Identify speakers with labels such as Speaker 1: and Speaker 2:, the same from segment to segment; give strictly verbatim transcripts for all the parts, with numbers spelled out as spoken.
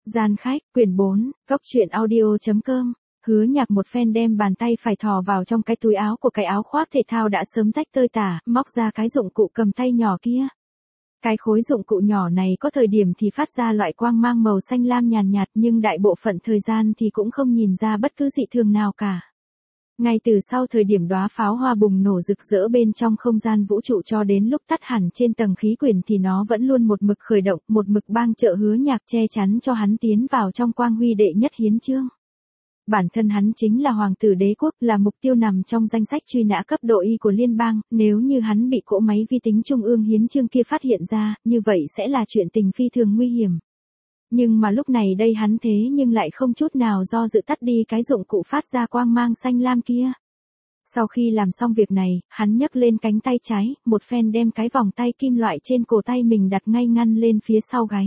Speaker 1: Gian khách, quyển bốn, góc truyện audio.com. Hứa Nhạc một phen đem bàn tay phải thò vào trong cái túi áo của cái áo khoác thể thao đã sớm rách tơi tả, móc ra cái dụng cụ cầm tay nhỏ kia. Cái khối dụng cụ nhỏ này có thời điểm thì phát ra loại quang mang màu xanh lam nhàn nhạt, nhạt nhưng đại bộ phận thời gian thì cũng không nhìn ra bất cứ dị thường nào cả. Ngay từ sau thời điểm đóa pháo hoa bùng nổ rực rỡ bên trong không gian vũ trụ cho đến lúc tắt hẳn trên tầng khí quyển thì nó vẫn luôn một mực khởi động, một mực bang trợ Hứa Nhạc che chắn cho hắn tiến vào trong quang huy đệ nhất hiến chương. Bản thân hắn chính là hoàng tử đế quốc, là mục tiêu nằm trong danh sách truy nã cấp độ Y của liên bang, nếu như hắn bị cỗ máy vi tính trung ương hiến chương kia phát hiện ra, như vậy sẽ là chuyện tình phi thường nguy hiểm. Nhưng mà lúc này đây hắn thế nhưng lại không chút nào do dự tắt đi cái dụng cụ phát ra quang mang xanh lam kia. Sau khi làm xong việc này, hắn nhấc lên cánh tay trái, một phen đem cái vòng tay kim loại trên cổ tay mình đặt ngay ngăn lên phía sau gáy.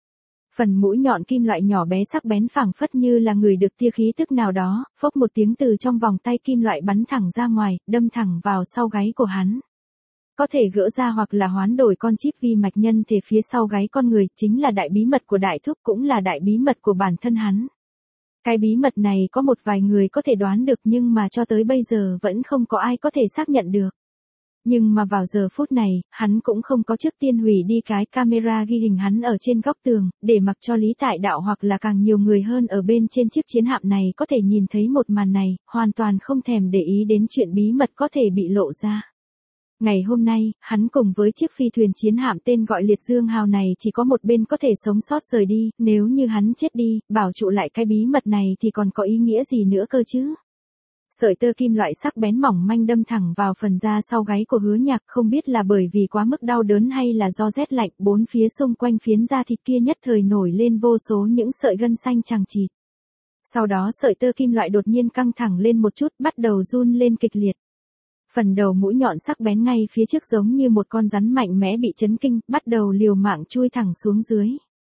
Speaker 1: Phần mũi nhọn kim loại nhỏ bé sắc bén phảng phất như là người được tia khí tức nào đó, phốc một tiếng từ trong vòng tay kim loại bắn thẳng ra ngoài, đâm thẳng vào sau gáy của hắn. Có thể gỡ ra hoặc là hoán đổi con chip vi mạch nhân thể phía sau gáy con người, chính là đại bí mật của đại thúc, cũng là đại bí mật của bản thân hắn. Cái bí mật này có một vài người có thể đoán được nhưng mà cho tới bây giờ vẫn không có ai có thể xác nhận được. Nhưng mà vào giờ phút này, hắn cũng không có trước tiên hủy đi cái camera ghi hình hắn ở trên góc tường, để mặc cho Lý Tại Đạo hoặc là càng nhiều người hơn ở bên trên chiếc chiến hạm này có thể nhìn thấy một màn này, hoàn toàn không thèm để ý đến chuyện bí mật có thể bị lộ ra. Ngày hôm nay, hắn cùng với chiếc phi thuyền chiến hạm tên gọi Liệt Dương Hào này chỉ có một bên có thể sống sót rời đi, nếu như hắn chết đi, bảo trụ lại cái bí mật này thì còn có ý nghĩa gì nữa cơ chứ? Sợi tơ kim loại sắc bén mỏng manh đâm thẳng vào phần da sau gáy của Hứa Nhạc, không biết là bởi vì quá mức đau đớn hay là do rét lạnh, bốn phía xung quanh phiến da thịt kia nhất thời nổi lên vô số những sợi gân xanh chằng chịt. Sau đó sợi tơ kim loại đột nhiên căng thẳng lên một chút, bắt đầu run lên kịch liệt. Phần đầu mũi nhọn sắc bén ngay phía trước giống như một con rắn mạnh mẽ bị chấn kinh, bắt đầu liều mạng chui thẳng xuống dưới.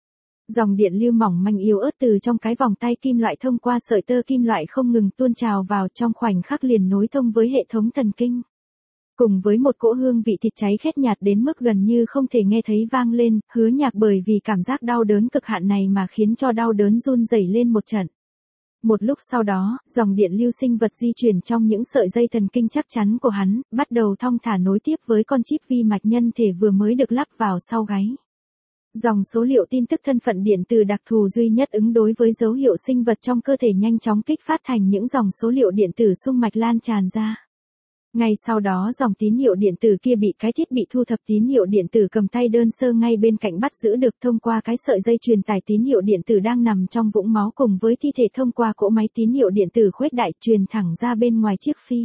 Speaker 1: Dòng điện lưu mỏng manh yếu ớt từ trong cái vòng tay kim loại thông qua sợi tơ kim loại không ngừng tuôn trào vào, trong khoảnh khắc liền nối thông với hệ thống thần kinh. Cùng với một cỗ hương vị thịt cháy khét nhạt đến mức gần như không thể nghe thấy vang lên, Hứa Nhạc bởi vì cảm giác đau đớn cực hạn này mà khiến cho đau đớn run rẩy lên một trận. Một lúc sau đó, dòng điện lưu sinh vật di chuyển trong những sợi dây thần kinh chắc chắn của hắn, bắt đầu thong thả nối tiếp với con chip vi mạch nhân thể vừa mới được lắp vào sau gáy. Dòng số liệu tin tức thân phận điện tử đặc thù duy nhất ứng đối với dấu hiệu sinh vật trong cơ thể nhanh chóng kích phát thành những dòng số liệu điện tử xung mạch lan tràn ra. Ngay sau đó dòng tín hiệu điện tử kia bị cái thiết bị thu thập tín hiệu điện tử cầm tay đơn sơ ngay bên cạnh bắt giữ được thông qua cái sợi dây truyền tải tín hiệu điện tử đang nằm trong vũng máu cùng với thi thể thông qua cỗ máy tín hiệu điện tử khuếch đại truyền thẳng ra bên ngoài chiếc phi.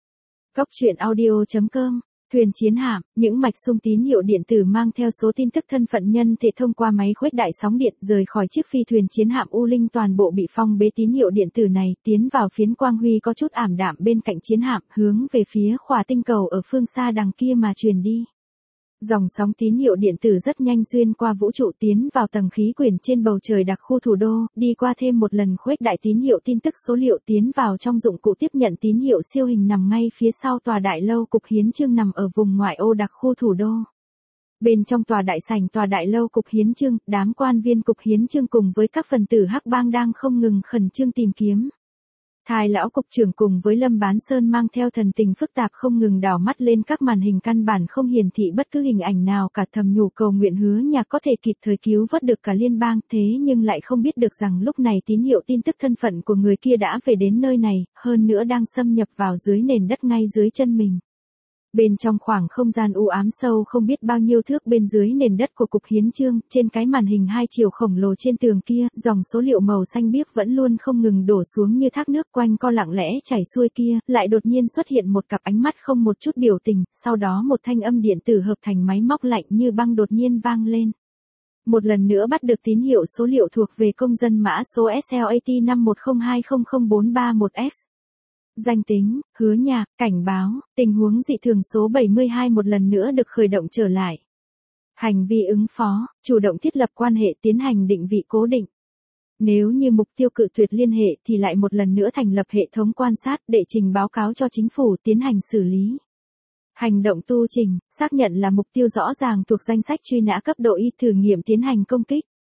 Speaker 1: Góc truyện audio.com. Thuyền chiến hạm, những mạch xung tín hiệu điện tử mang theo số tin tức thân phận nhân thể thông qua máy khuếch đại sóng điện rời khỏi chiếc phi thuyền chiến hạm U Linh toàn bộ bị phong bế tín hiệu điện tử này, tiến vào phiến quang huy có chút ảm đạm bên cạnh chiến hạm, hướng về phía khỏa tinh cầu ở phương xa đằng kia mà truyền đi. Dòng sóng tín hiệu điện tử rất nhanh xuyên qua vũ trụ tiến vào tầng khí quyển trên bầu trời đặc khu thủ đô, đi qua thêm một lần khuếch đại tín hiệu tin tức số liệu tiến vào trong dụng cụ tiếp nhận tín hiệu siêu hình nằm ngay phía sau tòa đại lâu cục hiến chương nằm ở vùng ngoại ô đặc khu thủ đô. Bên trong tòa đại sảnh tòa đại lâu cục hiến chương, đám quan viên cục hiến chương cùng với các phần tử hắc bang đang không ngừng khẩn trương tìm kiếm. Thái lão cục trưởng cùng với Lâm Bán Sơn mang theo thần tình phức tạp không ngừng đảo mắt lên các màn hình căn bản không hiển thị bất cứ hình ảnh nào cả, thầm nhủ cầu nguyện Hứa Nhạc có thể kịp thời cứu vớt được cả liên bang, thế nhưng lại không biết được rằng lúc này tín hiệu tin tức thân phận của người kia đã về đến nơi này, hơn nữa đang xâm nhập vào dưới nền đất ngay dưới chân mình. Bên trong khoảng không gian u ám sâu không biết bao nhiêu thước bên dưới nền đất của cục hiến chương, trên cái màn hình hai chiều khổng lồ trên tường kia, dòng số liệu màu xanh biếc vẫn luôn không ngừng đổ xuống như thác nước quanh co lặng lẽ chảy xuôi kia, lại đột nhiên xuất hiện một cặp ánh mắt không một chút biểu tình, sau đó một thanh âm điện tử hợp thành máy móc lạnh như băng đột nhiên vang lên. Một lần nữa bắt được tín hiệu số liệu thuộc về công dân mã số S L A T năm một không hai không không bốn ba một S. Danh tính, Hứa Nhạc, cảnh báo, tình huống dị thường số bảy mươi hai một lần nữa được khởi động trở lại. Hành vi ứng phó, chủ động thiết lập quan hệ tiến hành định vị cố định. Nếu như mục tiêu cự tuyệt liên hệ thì lại một lần nữa thành lập hệ thống quan sát để trình báo cáo cho chính phủ tiến hành xử lý. Hành động tu trình, xác nhận là mục tiêu rõ ràng thuộc danh sách truy nã cấp độ Y thử nghiệm tiến hành công kích.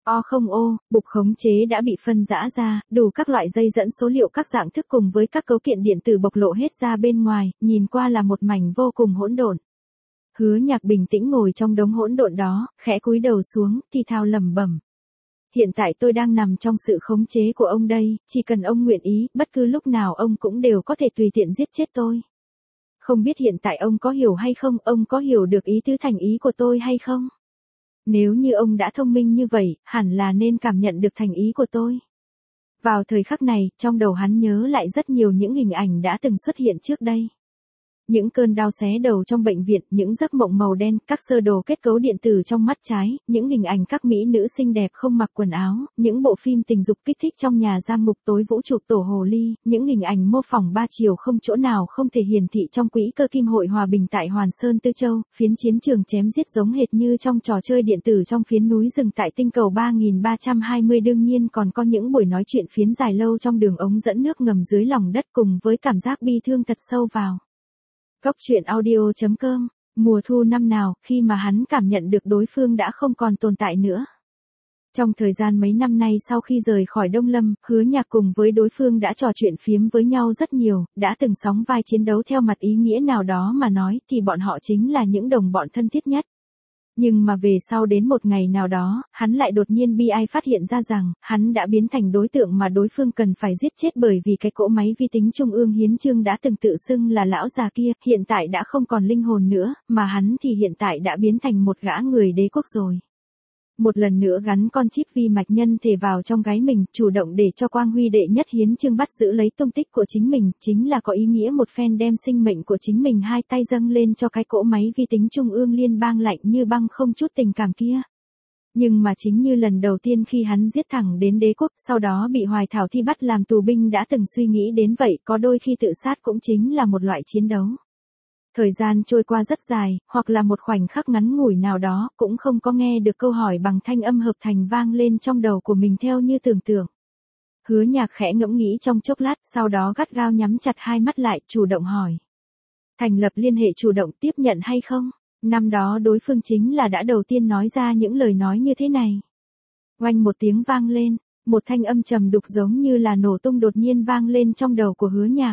Speaker 1: O không ô, bục khống chế đã bị phân rã ra, đủ các loại dây dẫn số liệu các dạng thức cùng với các cấu kiện điện tử bộc lộ hết ra bên ngoài, nhìn qua là một mảnh vô cùng hỗn độn. Hứa Nhạc bình tĩnh ngồi trong đống hỗn độn đó, khẽ cúi đầu xuống, thì thào lẩm bẩm. Hiện tại tôi đang nằm trong sự khống chế của ông đây, chỉ cần ông nguyện ý, bất cứ lúc nào ông cũng đều có thể tùy tiện giết chết tôi. Không biết hiện tại ông có hiểu hay không, ông có hiểu được ý tứ thành ý của tôi hay không? Nếu như ông đã thông minh như vậy, hẳn là nên cảm nhận được thành ý của tôi. Vào thời khắc này, trong đầu hắn nhớ lại rất nhiều những hình ảnh đã từng xuất hiện trước đây. Những cơn đau xé đầu trong bệnh viện, những giấc mộng màu đen, các sơ đồ kết cấu điện tử trong mắt trái, những hình ảnh các mỹ nữ xinh đẹp không mặc quần áo, những bộ phim tình dục kích thích trong nhà giam ngục tối vũ trụ tổ hồ ly, những hình ảnh mô phỏng ba chiều không chỗ nào không thể hiển thị trong quỹ cơ kim hội hòa bình tại Hoàn Sơn Tư Châu, phiến chiến trường chém giết giống hệt như trong trò chơi điện tử trong phiến núi rừng tại tinh cầu ba nghìn ba trăm hai mươi, đương nhiên còn có những buổi nói chuyện phiến dài lâu trong đường ống dẫn nước ngầm dưới lòng đất cùng với cảm giác bi thương thật sâu vào. Cốc truyện audio chấm com, mùa thu năm nào, khi mà hắn cảm nhận được đối phương đã không còn tồn tại nữa. Trong thời gian mấy năm nay sau khi rời khỏi Đông Lâm, Hứa Nhạc cùng với đối phương đã trò chuyện phiếm với nhau rất nhiều, đã từng sóng vai chiến đấu theo mặt ý nghĩa nào đó mà nói thì bọn họ chính là những đồng bọn thân thiết nhất. Nhưng mà về sau đến một ngày nào đó, hắn lại đột nhiên bi ai phát hiện ra rằng, hắn đã biến thành đối tượng mà đối phương cần phải giết chết bởi vì cái cỗ máy vi tính trung ương hiến chương đã từng tự xưng là lão già kia, hiện tại đã không còn linh hồn nữa, mà hắn thì hiện tại đã biến thành một gã người đế quốc rồi. Một lần nữa gắn con chip vi mạch nhân thể vào trong gái mình, chủ động để cho Quang Huy đệ nhất hiến chương bắt giữ lấy tung tích của chính mình, chính là có ý nghĩa một phen đem sinh mệnh của chính mình hai tay dâng lên cho cái cỗ máy vi tính trung ương liên bang lạnh như băng không chút tình cảm kia. Nhưng mà chính như lần đầu tiên khi hắn giết thẳng đến đế quốc, sau đó bị Hoài Thảo Thi bắt làm tù binh đã từng suy nghĩ đến vậy, có đôi khi tự sát cũng chính là một loại chiến đấu. Thời gian trôi qua rất dài, hoặc là một khoảnh khắc ngắn ngủi nào đó, cũng không có nghe được câu hỏi bằng thanh âm hợp thành vang lên trong đầu của mình theo như tưởng tượng. Hứa Nhạc khẽ ngẫm nghĩ trong chốc lát, sau đó gắt gao nhắm chặt hai mắt lại, chủ động hỏi. Thành lập liên hệ chủ động tiếp nhận hay không? Năm đó đối phương chính là đã đầu tiên nói ra những lời nói như thế này. Oanh một tiếng vang lên, một thanh âm trầm đục giống như là nổ tung đột nhiên vang lên trong đầu của Hứa Nhạc.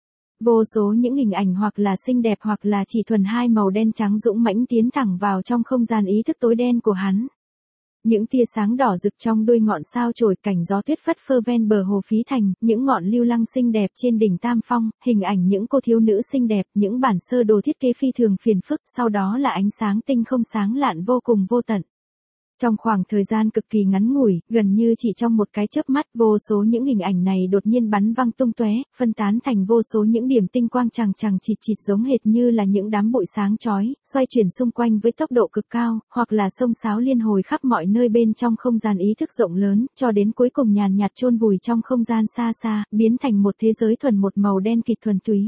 Speaker 1: Vô số những hình ảnh hoặc là xinh đẹp hoặc là chỉ thuần hai màu đen trắng dũng mãnh tiến thẳng vào trong không gian ý thức tối đen của hắn. Những tia sáng đỏ rực trong đuôi ngọn sao chổi, cảnh gió tuyết phất phơ ven bờ hồ Phí Thành, những ngọn lưu lăng xinh đẹp trên đỉnh Tam Phong, hình ảnh những cô thiếu nữ xinh đẹp, những bản sơ đồ thiết kế phi thường phiền phức, sau đó là ánh sáng tinh không sáng lạn vô cùng vô tận. Trong khoảng thời gian cực kỳ ngắn ngủi, gần như chỉ trong một cái chớp mắt, vô số những hình ảnh này đột nhiên bắn văng tung tóe, phân tán thành vô số những điểm tinh quang chằng chằng chịt chịt giống hệt như là những đám bụi sáng chói, xoay chuyển xung quanh với tốc độ cực cao, hoặc là xông xáo liên hồi khắp mọi nơi bên trong không gian ý thức rộng lớn, cho đến cuối cùng nhàn nhạt chôn vùi trong không gian xa xa, biến thành một thế giới thuần một màu đen kịt thuần túy.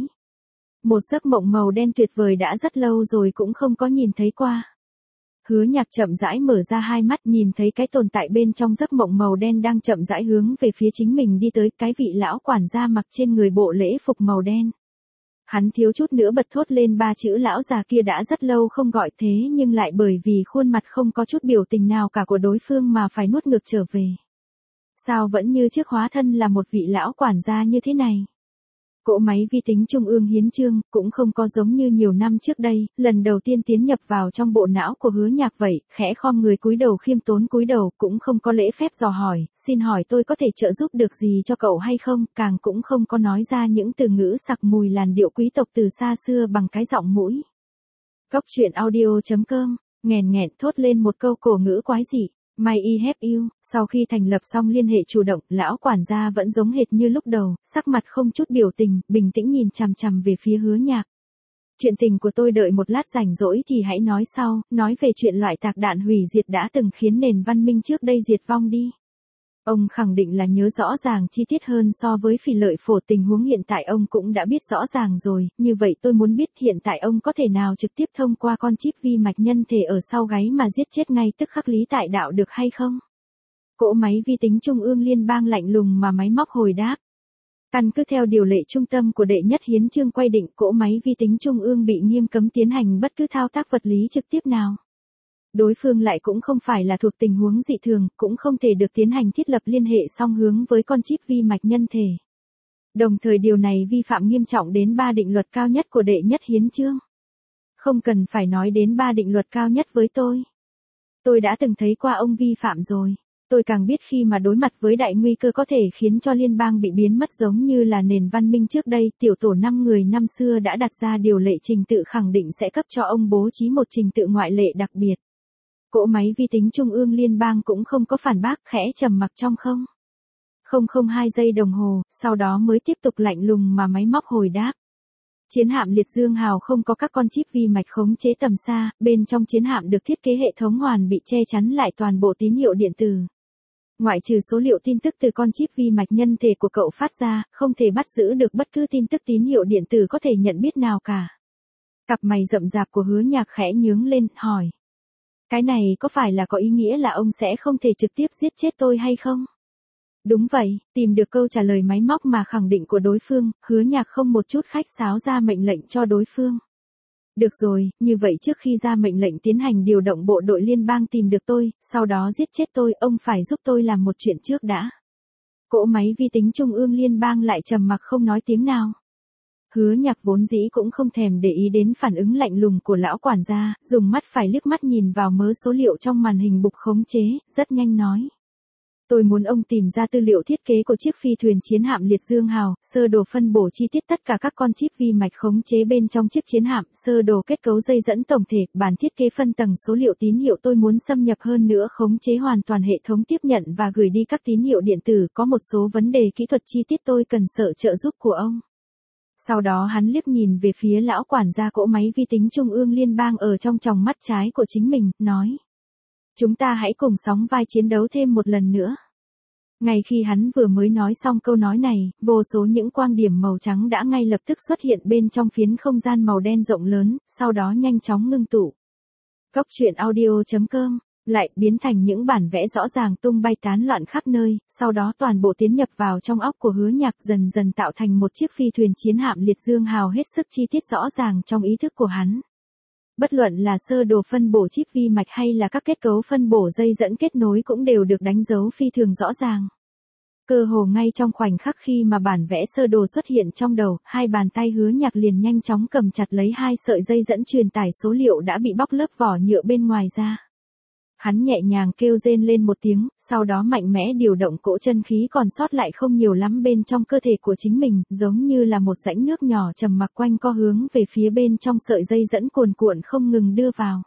Speaker 1: Một giấc mộng màu đen tuyệt vời đã rất lâu rồi cũng không có nhìn thấy qua. Hứa Nhạc chậm rãi mở ra hai mắt, nhìn thấy cái tồn tại bên trong giấc mộng màu đen đang chậm rãi hướng về phía chính mình đi tới, cái vị lão quản gia mặc trên người bộ lễ phục màu đen. Hắn thiếu chút nữa bật thốt lên ba chữ lão già kia đã rất lâu không gọi thế nhưng lại bởi vì khuôn mặt không có chút biểu tình nào cả của đối phương mà phải nuốt ngược trở về. Sao vẫn như trước hóa thân là một vị lão quản gia như thế này? Cỗ máy vi tính trung ương hiến chương, cũng không có giống như nhiều năm trước đây, lần đầu tiên tiến nhập vào trong bộ não của Hứa Nhạc vậy, khẽ khom người cúi đầu khiêm tốn cúi đầu, cũng không có lễ phép dò hỏi, xin hỏi tôi có thể trợ giúp được gì cho cậu hay không, càng cũng không có nói ra những từ ngữ sặc mùi làn điệu quý tộc từ xa xưa bằng cái giọng mũi. Cốc truyện audio chấm com, nghèn nghẹn thốt lên một câu cổ ngữ quái dị. May y hép yêu, sau khi thành lập xong liên hệ chủ động, lão quản gia vẫn giống hệt như lúc đầu, sắc mặt không chút biểu tình, bình tĩnh nhìn chằm chằm về phía Hứa Nhạc. Chuyện tình của tôi đợi một lát rảnh rỗi thì hãy nói sau, nói về chuyện loại tạc đạn hủy diệt đã từng khiến nền văn minh trước đây diệt vong đi. Ông khẳng định là nhớ rõ ràng chi tiết hơn so với Phỉ Lợi Phổ, tình huống hiện tại ông cũng đã biết rõ ràng rồi, như vậy tôi muốn biết hiện tại ông có thể nào trực tiếp thông qua con chip vi mạch nhân thể ở sau gáy mà giết chết ngay tức khắc Lý Tại Đạo được hay không? Cỗ máy vi tính trung ương liên bang lạnh lùng mà máy móc hồi đáp. Căn cứ theo điều lệ trung tâm của đệ nhất hiến chương quy định, cỗ máy vi tính trung ương bị nghiêm cấm tiến hành bất cứ thao tác vật lý trực tiếp nào. đối phương lại cũng không phải là thuộc tình huống dị thường, cũng không thể được tiến hành thiết lập liên hệ song hướng với con chip vi mạch nhân thể. Đồng thời điều này vi phạm nghiêm trọng đến ba định luật cao nhất của đệ nhất hiến chương. Không cần phải nói đến ba định luật cao nhất với tôi. Tôi đã từng thấy qua ông vi phạm rồi. Tôi càng biết khi mà đối mặt với đại nguy cơ có thể khiến cho liên bang bị biến mất giống như là nền văn minh trước đây, tiểu tổ năm người năm xưa đã đặt ra điều lệ trình tự khẳng định sẽ cấp cho ông bố trí một trình tự ngoại lệ đặc biệt. Cỗ máy vi tính trung ương liên bang cũng không có phản bác, khẽ trầm mặc trong không. Không không hai giây đồng hồ, sau đó mới tiếp tục lạnh lùng mà máy móc hồi đáp. Chiến hạm Liệt Dương Hào không có các con chip vi mạch khống chế tầm xa, bên trong chiến hạm được thiết kế hệ thống hoàn bị che chắn lại toàn bộ tín hiệu điện tử. Ngoại trừ số liệu tin tức từ con chip vi mạch nhân thể của cậu phát ra, không thể bắt giữ được bất cứ tin tức tín hiệu điện tử có thể nhận biết nào cả. Cặp mày rậm rạp của Hứa Nhạc khẽ nhướng lên, hỏi. Cái này có phải là có ý nghĩa là ông sẽ không thể trực tiếp giết chết tôi hay không? Đúng vậy, tìm được câu trả lời máy móc mà khẳng định của đối phương, Hứa Nhạc không một chút khách sáo ra mệnh lệnh cho đối phương. Được rồi, như vậy trước khi ra mệnh lệnh tiến hành điều động bộ đội liên bang tìm được tôi, sau đó giết chết tôi, ông phải giúp tôi làm một chuyện trước đã. Cỗ máy vi tính trung ương liên bang lại trầm mặc không nói tiếng nào. Hứa Nhạc vốn dĩ cũng không thèm để ý đến phản ứng lạnh lùng của lão quản gia, dùng mắt phải liếc mắt nhìn vào mớ số liệu trong màn hình bục khống chế, rất nhanh nói. Tôi muốn ông tìm ra tư liệu thiết kế của chiếc phi thuyền chiến hạm Liệt Dương Hào, sơ đồ phân bổ chi tiết tất cả các con chip vi mạch khống chế bên trong chiếc chiến hạm, sơ đồ kết cấu dây dẫn tổng thể, bản thiết kế phân tầng số liệu tín hiệu tôi muốn xâm nhập hơn nữa khống chế hoàn toàn hệ thống tiếp nhận và gửi đi các tín hiệu điện tử, có một số vấn đề kỹ thuật chi tiết tôi cần sự trợ giúp của ông. Sau đó hắn liếc nhìn về phía lão quản gia cỗ máy vi tính trung ương liên bang ở trong tròng mắt trái của chính mình, nói. Chúng ta hãy cùng sóng vai chiến đấu thêm một lần nữa. Ngay khi hắn vừa mới nói xong câu nói này, vô số những quang điểm màu trắng đã ngay lập tức xuất hiện bên trong phiến không gian màu đen rộng lớn, sau đó nhanh chóng ngưng tụ. Cốc truyện audio chấm com lại biến thành những bản vẽ rõ ràng tung bay tán loạn khắp nơi, sau đó toàn bộ tiến nhập vào trong óc của Hứa Nhạc dần dần tạo thành một chiếc phi thuyền chiến hạm Liệt Dương Hào hết sức chi tiết rõ ràng trong ý thức của hắn. Bất luận là sơ đồ phân bổ chip vi mạch hay là các kết cấu phân bổ dây dẫn kết nối cũng đều được đánh dấu phi thường rõ ràng. Cơ hồ ngay trong khoảnh khắc khi mà bản vẽ sơ đồ xuất hiện trong đầu, hai bàn tay Hứa Nhạc liền nhanh chóng cầm chặt lấy hai sợi dây dẫn truyền tải số liệu đã bị bóc lớp vỏ nhựa bên ngoài ra. Hắn nhẹ nhàng kêu rên lên một tiếng, sau đó mạnh mẽ điều động cỗ chân khí còn sót lại không nhiều lắm bên trong cơ thể của chính mình, giống như là một rãnh nước nhỏ trầm mặc quanh co hướng về phía bên trong sợi dây dẫn cuồn cuộn không ngừng đưa vào.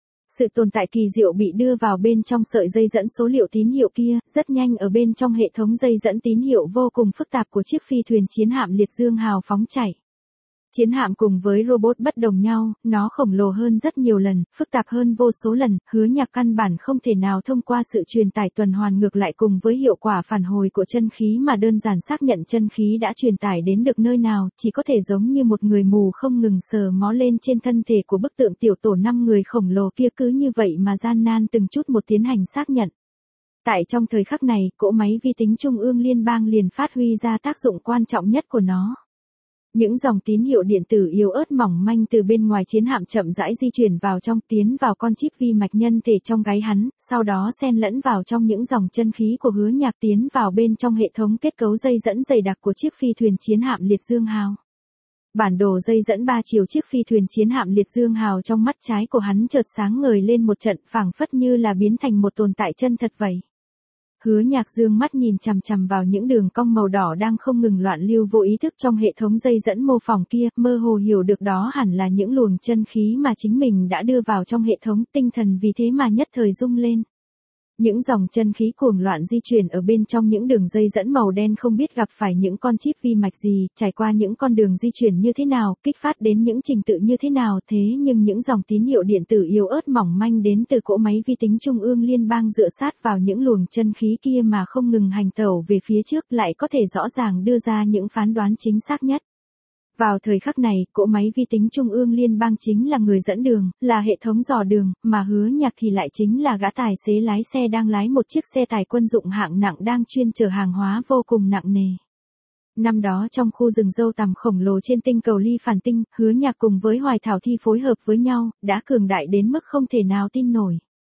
Speaker 1: Sự tồn tại kỳ diệu bị đưa vào bên trong sợi dây dẫn số liệu tín hiệu kia, rất nhanh ở bên trong hệ thống dây dẫn tín hiệu vô cùng phức tạp của chiếc phi thuyền chiến hạm Liệt Dương Hào phóng chảy. Chiến hạm cùng với robot bất đồng nhau, nó khổng lồ hơn rất nhiều lần, phức tạp hơn vô số lần, Hứa Nhạc căn bản không thể nào thông qua sự truyền tải tuần hoàn ngược lại cùng với hiệu quả phản hồi của chân khí mà đơn giản xác nhận chân khí đã truyền tải đến được nơi nào, chỉ có thể giống như một người mù không ngừng sờ mó lên trên thân thể của bức tượng tiểu tổ năm người khổng lồ kia cứ như vậy mà gian nan từng chút một tiến hành xác nhận. Tại trong thời khắc này, cỗ máy vi tính trung ương liên bang liền phát huy ra tác dụng quan trọng nhất của nó. Những dòng tín hiệu điện tử yếu ớt mỏng manh từ bên ngoài chiến hạm chậm rãi di chuyển vào trong, tiến vào con chip vi mạch nhân thể trong gáy hắn, sau đó xen lẫn vào trong những dòng chân khí của Hứa Nhạc tiến vào bên trong hệ thống kết cấu dây dẫn dày đặc của chiếc phi thuyền chiến hạm Liệt Dương Hào. Bản đồ dây dẫn ba chiều chiếc phi thuyền chiến hạm Liệt Dương Hào trong mắt trái của hắn chợt sáng ngời lên một trận, phảng phất như là biến thành một tồn tại chân thật vậy. Hứa Nhạc dương mắt nhìn chằm chằm vào những đường cong màu đỏ đang không ngừng loạn lưu vô ý thức trong hệ thống dây dẫn mô phỏng kia, mơ hồ hiểu được đó hẳn là những luồng chân khí mà chính mình đã đưa vào trong hệ thống, tinh thần vì thế mà nhất thời rung lên. Những dòng chân khí cuồng loạn di chuyển ở bên trong những đường dây dẫn màu đen không biết gặp phải những con chip vi mạch gì, trải qua những con đường di chuyển như thế nào, kích phát đến những trình tự như thế nào, thế nhưng những dòng tín hiệu điện tử yếu ớt mỏng manh đến từ cỗ máy vi tính trung ương liên bang dựa sát vào những luồng chân khí kia mà không ngừng hành tẩu về phía trước lại có thể rõ ràng đưa ra những phán đoán chính xác nhất. Vào thời khắc này, cỗ máy vi tính trung ương liên bang chính là người dẫn đường, là hệ thống dò đường, mà Hứa Nhạc thì lại chính là gã tài xế lái xe đang lái một chiếc xe tải quân dụng hạng nặng đang chuyên chở hàng hóa vô cùng nặng nề. Năm đó trong khu rừng dâu tằm khổng lồ trên tinh cầu Ly Phản Tinh, Hứa Nhạc cùng với Hoài Thảo Thi phối hợp với nhau, đã cường đại đến mức không thể nào tin nổi.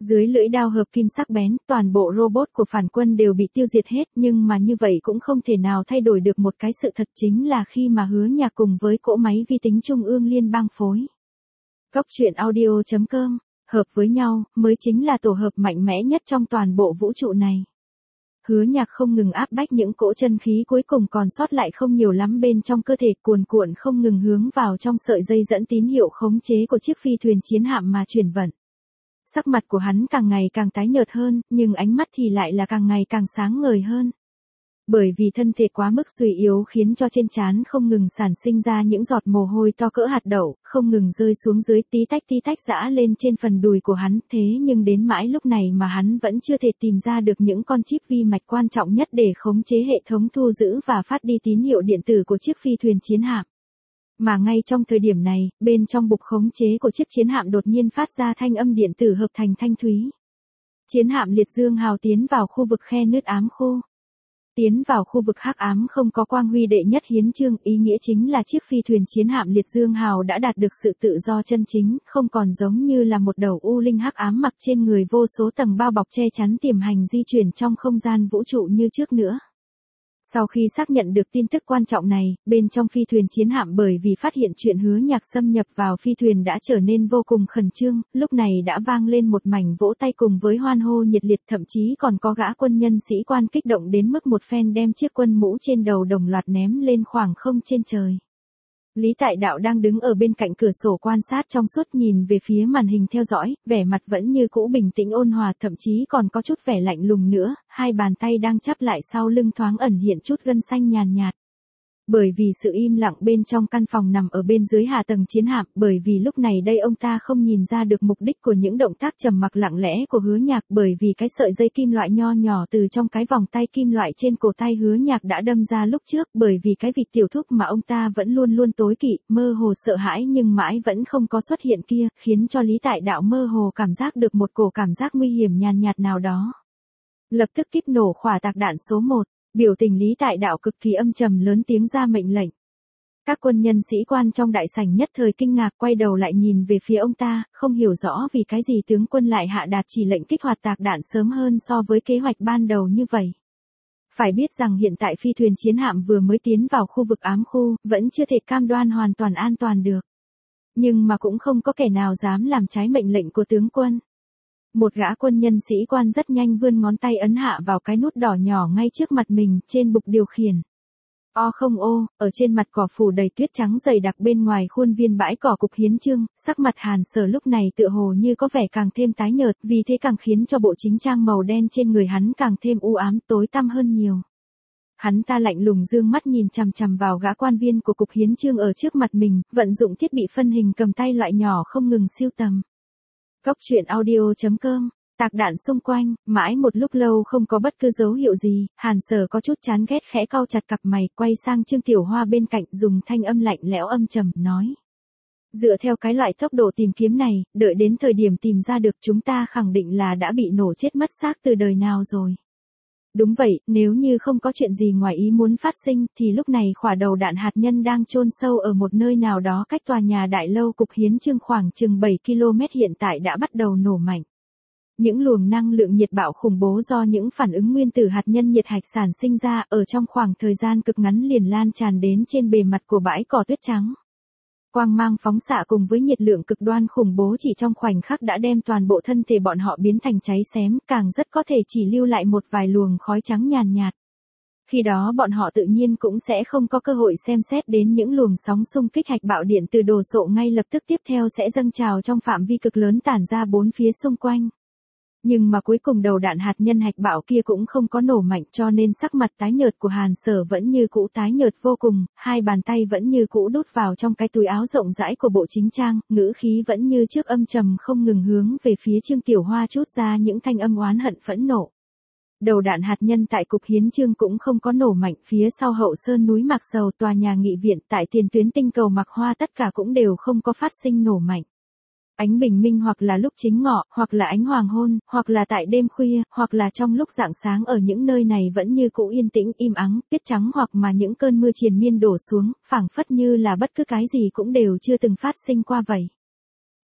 Speaker 1: Dưới lưỡi đao hợp kim sắc bén, toàn bộ robot của phản quân đều bị tiêu diệt hết, nhưng mà như vậy cũng không thể nào thay đổi được một cái sự thật, chính là khi mà Hứa Nhạc cùng với cỗ máy vi tính trung ương liên bang phối. Cốc truyện audio chấm com, hợp với nhau, mới chính là tổ hợp mạnh mẽ nhất trong toàn bộ vũ trụ này. Hứa Nhạc không ngừng áp bách những cỗ chân khí cuối cùng còn sót lại không nhiều lắm bên trong cơ thể, cuồn cuộn không ngừng hướng vào trong sợi dây dẫn tín hiệu khống chế của chiếc phi thuyền chiến hạm mà chuyển vận. Sắc mặt của hắn càng ngày càng tái nhợt hơn, nhưng ánh mắt thì lại là càng ngày càng sáng ngời hơn. Bởi vì thân thể quá mức suy yếu khiến cho trên trán không ngừng sản sinh ra những giọt mồ hôi to cỡ hạt đậu, không ngừng rơi xuống dưới, tí tách tí tách rã lên trên phần đùi của hắn, thế nhưng đến mãi lúc này mà hắn vẫn chưa thể tìm ra được những con chip vi mạch quan trọng nhất để khống chế hệ thống thu giữ và phát đi tín hiệu điện tử của chiếc phi thuyền chiến hạm. Mà ngay trong thời điểm này, bên trong bục khống chế của chiếc chiến hạm đột nhiên phát ra thanh âm điện tử hợp thành thanh thúy. Chiến hạm Liệt Dương Hào tiến vào khu vực khe nứt ám khu. Tiến vào khu vực hắc ám không có quang huy đệ nhất hiến chương, ý nghĩa chính là chiếc phi thuyền chiến hạm Liệt Dương Hào đã đạt được sự tự do chân chính, không còn giống như là một đầu u linh hắc ám mặc trên người vô số tầng bao bọc che chắn tiềm hành di chuyển trong không gian vũ trụ như trước nữa. Sau khi xác nhận được tin tức quan trọng này, bên trong phi thuyền chiến hạm bởi vì phát hiện chuyện Hứa Nhạc xâm nhập vào phi thuyền đã trở nên vô cùng khẩn trương, lúc này đã vang lên một mảnh vỗ tay cùng với hoan hô nhiệt liệt, thậm chí còn có gã quân nhân sĩ quan kích động đến mức một phen đem chiếc quân mũ trên đầu đồng loạt ném lên khoảng không trên trời. Lý Tại Đạo đang đứng ở bên cạnh cửa sổ quan sát trong suốt nhìn về phía màn hình theo dõi, vẻ mặt vẫn như cũ bình tĩnh ôn hòa, thậm chí còn có chút vẻ lạnh lùng nữa, hai bàn tay đang chắp lại sau lưng thoáng ẩn hiện chút gân xanh nhàn nhạt. Bởi vì sự im lặng bên trong căn phòng nằm ở bên dưới hạ tầng chiến hạm, bởi vì lúc này đây ông ta không nhìn ra được mục đích của những động tác trầm mặc lặng lẽ của Hứa Nhạc, bởi vì cái sợi dây kim loại nho nhỏ từ trong cái vòng tay kim loại trên cổ tay Hứa Nhạc đã đâm ra lúc trước, bởi vì cái vịt tiểu thúc mà ông ta vẫn luôn luôn tối kỵ, mơ hồ sợ hãi nhưng mãi vẫn không có xuất hiện kia, khiến cho Lý Tại Đạo mơ hồ cảm giác được một cổ cảm giác nguy hiểm nhàn nhạt nào đó. Lập tức kíp nổ khỏa tạc đạn số một. Biểu tình Lý Tại Đạo cực kỳ âm trầm lớn tiếng ra mệnh lệnh. Các quân nhân sĩ quan trong đại sảnh nhất thời kinh ngạc quay đầu lại nhìn về phía ông ta, không hiểu rõ vì cái gì tướng quân lại hạ đạt chỉ lệnh kích hoạt tạc đạn sớm hơn so với kế hoạch ban đầu như vậy. Phải biết rằng hiện tại phi thuyền chiến hạm vừa mới tiến vào khu vực ám khu, vẫn chưa thể cam đoan hoàn toàn an toàn được. Nhưng mà cũng không có kẻ nào dám làm trái mệnh lệnh của tướng quân. Một gã quân nhân sĩ quan rất nhanh vươn ngón tay ấn hạ vào cái nút đỏ nhỏ ngay trước mặt mình, trên bục điều khiển. O không ô, ở trên mặt cỏ phủ đầy tuyết trắng dày đặc bên ngoài khuôn viên bãi cỏ cục hiến chương, sắc mặt Hàn Sở lúc này tựa hồ như có vẻ càng thêm tái nhợt, vì thế càng khiến cho bộ chính trang màu đen trên người hắn càng thêm u ám tối tăm hơn nhiều. Hắn ta lạnh lùng dương mắt nhìn chằm chằm vào gã quan viên của cục hiến chương ở trước mặt mình, vận dụng thiết bị phân hình cầm tay loại nhỏ không ngừng siêu tầm. Cốc truyện audio chấm com, tạc đạn xung quanh, mãi một lúc lâu không có bất cứ dấu hiệu gì, Hàn Sở có chút chán ghét khẽ cau chặt cặp mày, quay sang Trương Tiểu Hoa bên cạnh dùng thanh âm lạnh lẽo âm trầm, nói. Dựa theo cái loại tốc độ tìm kiếm này, đợi đến thời điểm tìm ra được chúng ta khẳng định là đã bị nổ chết mất xác từ đời nào rồi. Đúng vậy, nếu như không có chuyện gì ngoài ý muốn phát sinh, thì lúc này khỏa đầu đạn hạt nhân đang chôn sâu ở một nơi nào đó cách tòa nhà đại lâu cục hiến chương khoảng chừng bảy ki lô mét hiện tại đã bắt đầu nổ mạnh. Những luồng năng lượng nhiệt bạo khủng bố do những phản ứng nguyên tử hạt nhân nhiệt hạch sản sinh ra ở trong khoảng thời gian cực ngắn liền lan tràn đến trên bề mặt của bãi cỏ tuyết trắng. Quang mang phóng xạ cùng với nhiệt lượng cực đoan khủng bố chỉ trong khoảnh khắc đã đem toàn bộ thân thể bọn họ biến thành cháy xém, càng rất có thể chỉ lưu lại một vài luồng khói trắng nhàn nhạt. Khi đó bọn họ tự nhiên cũng sẽ không có cơ hội xem xét đến những luồng sóng xung kích hạch bạo điện từ đồ sộ ngay lập tức tiếp theo sẽ dâng trào trong phạm vi cực lớn tản ra bốn phía xung quanh. Nhưng mà cuối cùng đầu đạn hạt nhân hạch bạo kia cũng không có nổ mạnh, cho nên sắc mặt tái nhợt của Hàn Sở vẫn như cũ tái nhợt vô cùng, hai bàn tay vẫn như cũ đút vào trong cái túi áo rộng rãi của bộ chính trang, ngữ khí vẫn như trước âm trầm không ngừng hướng về phía Trương Tiểu Hoa trút ra những thanh âm oán hận phẫn nộ. Đầu đạn hạt nhân tại cục hiến chương cũng không có nổ mạnh, phía sau hậu sơn núi Mạc Sầu tòa nhà nghị viện tại tiền tuyến tinh cầu Mạc Hoa tất cả cũng đều không có phát sinh nổ mạnh. Ánh bình minh hoặc là lúc chính ngọ, hoặc là ánh hoàng hôn, hoặc là tại đêm khuya, hoặc là trong lúc rạng sáng ở những nơi này vẫn như cũ yên tĩnh im ắng, tuyết trắng hoặc mà những cơn mưa triền miên đổ xuống, phảng phất như là bất cứ cái gì cũng đều chưa từng phát sinh qua vậy.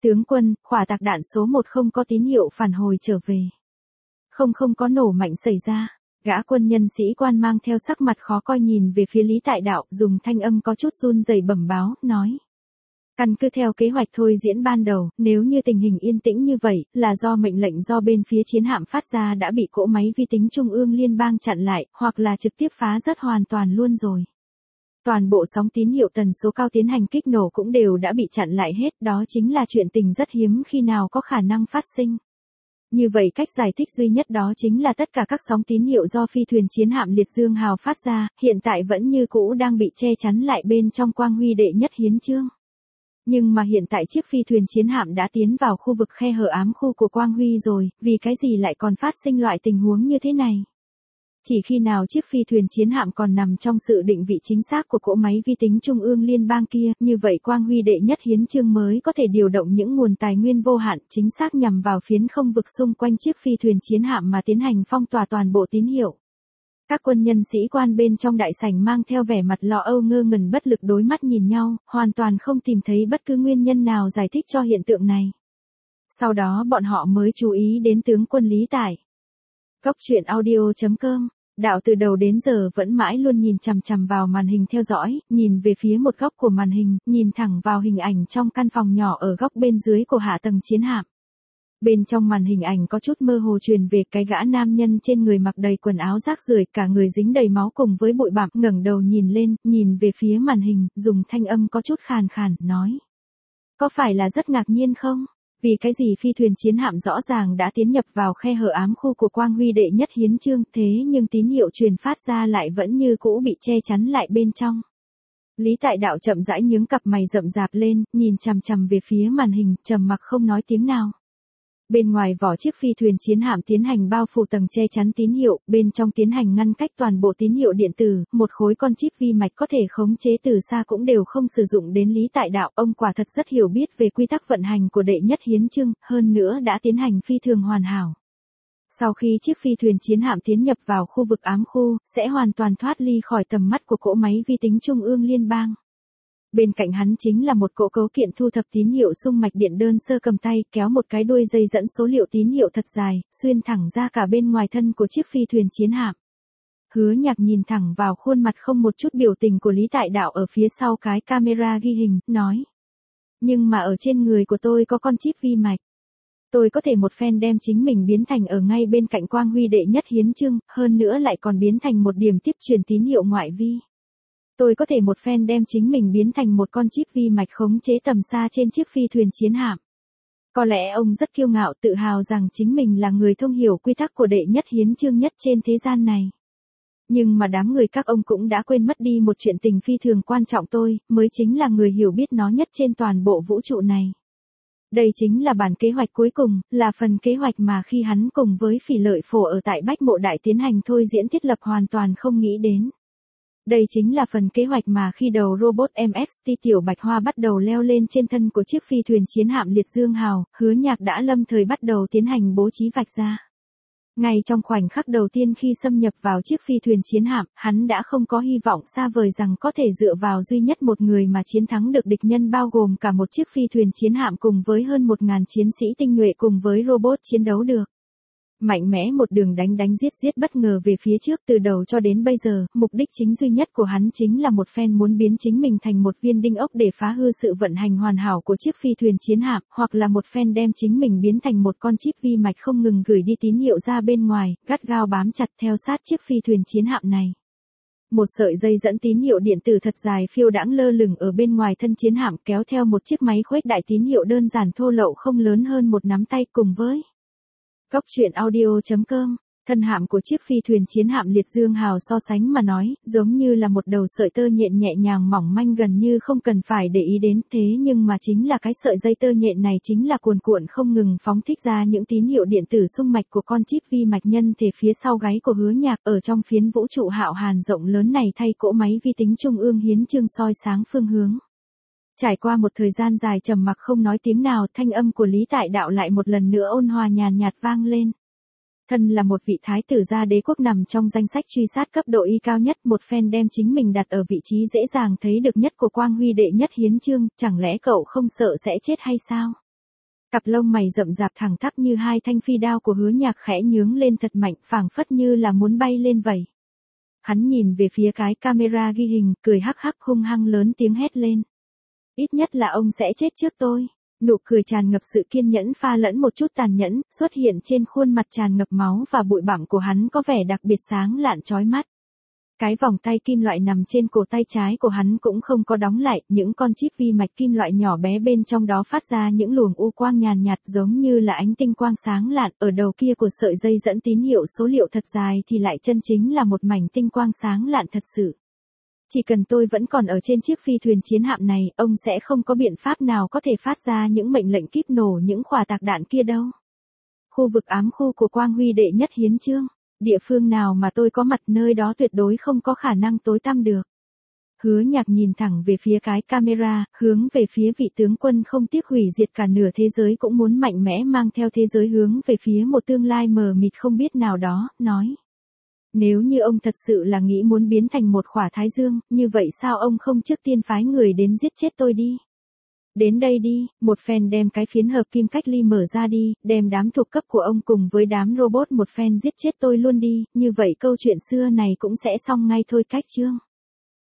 Speaker 1: Tướng quân, khỏa tạc đạn số một không có tín hiệu phản hồi trở về. Không không có nổ mạnh xảy ra. Gã quân nhân sĩ quan mang theo sắc mặt khó coi nhìn về phía Lý Tại Đạo, dùng thanh âm có chút run rẩy bẩm báo, nói. Căn cứ theo kế hoạch thôi diễn ban đầu, nếu như tình hình yên tĩnh như vậy, là do mệnh lệnh do bên phía chiến hạm phát ra đã bị cỗ máy vi tính trung ương liên bang chặn lại, hoặc là trực tiếp phá rớt hoàn toàn luôn rồi. Toàn bộ sóng tín hiệu tần số cao tiến hành kích nổ cũng đều đã bị chặn lại hết, đó chính là chuyện tình rất hiếm khi nào có khả năng phát sinh. Như vậy cách giải thích duy nhất đó chính là tất cả các sóng tín hiệu do phi thuyền chiến hạm Liệt Dương Hào phát ra, hiện tại vẫn như cũ đang bị che chắn lại bên trong quang huy đệ nhất hiến chương. Nhưng mà hiện tại chiếc phi thuyền chiến hạm đã tiến vào khu vực khe hở ám khu của quang huy rồi, vì cái gì lại còn phát sinh loại tình huống như thế này? Chỉ khi nào chiếc phi thuyền chiến hạm còn nằm trong sự định vị chính xác của cỗ máy vi tính trung ương liên bang kia, như vậy quang huy đệ nhất hiến chương mới có thể điều động những nguồn tài nguyên vô hạn chính xác nhằm vào phiến không vực xung quanh chiếc phi thuyền chiến hạm mà tiến hành phong tỏa toàn bộ tín hiệu. Các quân nhân sĩ quan bên trong đại sảnh mang theo vẻ mặt lo âu ngơ ngẩn bất lực đối mắt nhìn nhau, hoàn toàn không tìm thấy bất cứ nguyên nhân nào giải thích cho hiện tượng này. Sau đó bọn họ mới chú ý đến tướng quân Lý Tải. Cốc truyện audio chấm com. Đạo từ đầu đến giờ vẫn mãi luôn nhìn chằm chằm vào màn hình theo dõi, nhìn về phía một góc của màn hình, nhìn thẳng vào hình ảnh trong căn phòng nhỏ ở góc bên dưới của hạ tầng chiến hạm. Bên trong màn hình ảnh có chút mơ hồ truyền về cái gã nam nhân trên người mặc đầy quần áo rác rưởi, cả người dính đầy máu cùng với bụi bặm, ngẩng đầu nhìn lên, nhìn về phía màn hình, dùng thanh âm có chút khàn khàn, nói. Có phải là rất ngạc nhiên không? Vì cái gì phi thuyền chiến hạm rõ ràng đã tiến nhập vào khe hở ám khu của quang huy đệ nhất hiến chương, thế nhưng tín hiệu truyền phát ra lại vẫn như cũ bị che chắn lại bên trong. Lý Tại Đạo chậm rãi nhướng cặp mày rậm rạp lên, nhìn chằm chằm về phía màn hình, trầm mặc không nói tiếng nào. Bên ngoài vỏ chiếc phi thuyền chiến hạm tiến hành bao phủ tầng che chắn tín hiệu, bên trong tiến hành ngăn cách toàn bộ tín hiệu điện tử, một khối con chip vi mạch có thể khống chế từ xa cũng đều không sử dụng đến Lý Tại Đạo, ông quả thật rất hiểu biết về quy tắc vận hành của đệ nhất hiến chương, hơn nữa đã tiến hành phi thường hoàn hảo. Sau khi chiếc phi thuyền chiến hạm tiến nhập vào khu vực ám khu, sẽ hoàn toàn thoát ly khỏi tầm mắt của cỗ máy vi tính trung ương liên bang. Bên cạnh hắn chính là một cỗ cấu kiện thu thập tín hiệu xung mạch điện đơn sơ cầm tay, kéo một cái đuôi dây dẫn số liệu tín hiệu thật dài, xuyên thẳng ra cả bên ngoài thân của chiếc phi thuyền chiến hạm. Hứa Nhạc nhìn thẳng vào khuôn mặt không một chút biểu tình của Lý Tại Đạo ở phía sau cái camera ghi hình, nói. Nhưng mà ở trên người của tôi có con chip vi mạch. Tôi có thể một phen đem chính mình biến thành ở ngay bên cạnh quang huy đệ nhất hiến chương, hơn nữa lại còn biến thành một điểm tiếp truyền tín hiệu ngoại vi. Tôi có thể một phen đem chính mình biến thành một con chip vi mạch khống chế tầm xa trên chiếc phi thuyền chiến hạm. Có lẽ ông rất kiêu ngạo tự hào rằng chính mình là người thông hiểu quy tắc của đệ nhất hiến chương nhất trên thế gian này. Nhưng mà đám người các ông cũng đã quên mất đi một chuyện tình phi thường quan trọng, tôi mới chính là người hiểu biết nó nhất trên toàn bộ vũ trụ này. Đây chính là bản kế hoạch cuối cùng, là phần kế hoạch mà khi hắn cùng với Phỉ Lợi Phổ ở tại Bách Mộ Đại tiến hành thôi diễn thiết lập hoàn toàn không nghĩ đến. Đây chính là phần kế hoạch mà khi đầu robot em ích tê Tiểu Bạch Hoa bắt đầu leo lên trên thân của chiếc phi thuyền chiến hạm Liệt Dương Hào, Hứa Nhạc đã lâm thời bắt đầu tiến hành bố trí vạch ra. Ngay trong khoảnh khắc đầu tiên khi xâm nhập vào chiếc phi thuyền chiến hạm, hắn đã không có hy vọng xa vời rằng có thể dựa vào duy nhất một người mà chiến thắng được địch nhân, bao gồm cả một chiếc phi thuyền chiến hạm cùng với hơn một ngàn chiến sĩ tinh nhuệ cùng với robot chiến đấu được. Mạnh mẽ một đường đánh đánh giết giết bất ngờ về phía trước từ đầu cho đến bây giờ, mục đích chính duy nhất của hắn chính là một phen muốn biến chính mình thành một viên đinh ốc để phá hư sự vận hành hoàn hảo của chiếc phi thuyền chiến hạm, hoặc là một phen đem chính mình biến thành một con chip vi mạch không ngừng gửi đi tín hiệu ra bên ngoài, gắt gao bám chặt theo sát chiếc phi thuyền chiến hạm này. Một sợi dây dẫn tín hiệu điện tử thật dài phiêu đãng lơ lửng ở bên ngoài thân chiến hạm, kéo theo một chiếc máy khuếch đại tín hiệu đơn giản thô lậu không lớn hơn một nắm tay cùng với Cốc truyện audio chấm com. Thân hạm của chiếc phi thuyền chiến hạm Liệt Dương Hào so sánh mà nói, giống như là một đầu sợi tơ nhện nhẹ nhàng mỏng manh gần như không cần phải để ý đến, thế nhưng mà chính là cái sợi dây tơ nhện này chính là cuồn cuộn không ngừng phóng thích ra những tín hiệu điện tử xung mạch của con chip vi mạch nhân thể phía sau gáy của Hứa Nhạc, ở trong phiến vũ trụ hạo hàn rộng lớn này thay cỗ máy vi tính trung ương hiến chương soi sáng phương hướng. Trải qua một thời gian dài trầm mặc không nói tiếng nào, thanh âm của Lý Tại Đạo lại một lần nữa ôn hòa nhàn nhạt vang lên. Thân là một vị thái tử gia đế quốc nằm trong danh sách truy sát cấp độ y cao nhất, một phen đem chính mình đặt ở vị trí dễ dàng thấy được nhất của quang huy đệ nhất hiến chương, chẳng lẽ cậu không sợ sẽ chết hay sao? Cặp lông mày rậm rạp thẳng tắp như hai thanh phi đao của Hứa Nhạc khẽ nhướng lên thật mạnh, phảng phất như là muốn bay lên vậy. Hắn nhìn về phía cái camera ghi hình, cười hắc hắc hung hăng lớn tiếng hét lên. Ít nhất là ông sẽ chết trước tôi. Nụ cười tràn ngập sự kiên nhẫn pha lẫn một chút tàn nhẫn, xuất hiện trên khuôn mặt tràn ngập máu và bụi bặm của hắn có vẻ đặc biệt sáng lạn chói mắt. Cái vòng tay kim loại nằm trên cổ tay trái của hắn cũng không có đóng lại, những con chip vi mạch kim loại nhỏ bé bên trong đó phát ra những luồng u quang nhàn nhạt giống như là ánh tinh quang sáng lạn, ở đầu kia của sợi dây dẫn tín hiệu số liệu thật dài thì lại chân chính là một mảnh tinh quang sáng lạn thật sự. Chỉ cần tôi vẫn còn ở trên chiếc phi thuyền chiến hạm này, ông sẽ không có biện pháp nào có thể phát ra những mệnh lệnh kíp nổ những khỏa tạc đạn kia đâu. Khu vực ám khu của Quang Huy đệ nhất hiến chương. Địa phương nào mà tôi có mặt nơi đó tuyệt đối không có khả năng tối tăm được. Hứa Nhạc nhìn thẳng về phía cái camera, hướng về phía vị tướng quân không tiếc hủy diệt cả nửa thế giới cũng muốn mạnh mẽ mang theo thế giới hướng về phía một tương lai mờ mịt không biết nào đó, nói. Nếu như ông thật sự là nghĩ muốn biến thành một khỏa thái dương, như vậy sao ông không trước tiên phái người đến giết chết tôi đi? Đến đây đi, một phen đem cái phiến hợp kim cách ly mở ra đi, đem đám thuộc cấp của ông cùng với đám robot một phen giết chết tôi luôn đi, như vậy câu chuyện xưa này cũng sẽ xong ngay thôi cách chương.